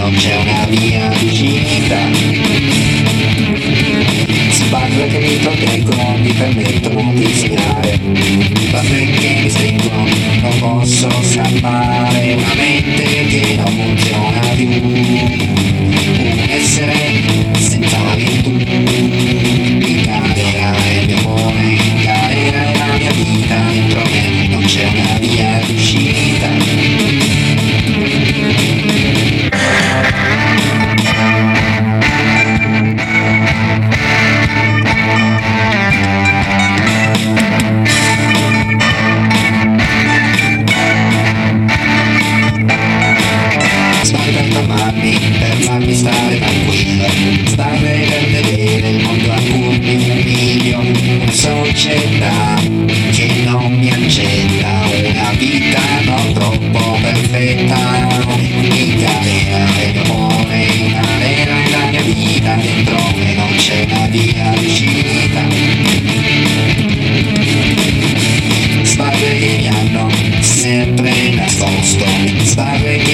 non c'è una via d'uscita. Sbarre che mi proteggono, mi permettono di sognare, sbarre che mi stringono, non posso scappare. Una mente che non funziona più, un essere senza virtù. In galera è il mio amore, in galera è la mia vita, dentro me non c'è una via d'uscita. Per farmi stare tranquillo, stare per vedere il mondo a cui mi umilio. Una società che non mi accetta, una vita non troppo perfetta. In galera è il mio amore, in galera è la mia vita, dentro me non c'è una via d'uscita. Sbarre che mi hanno sempre nascosto, sbarre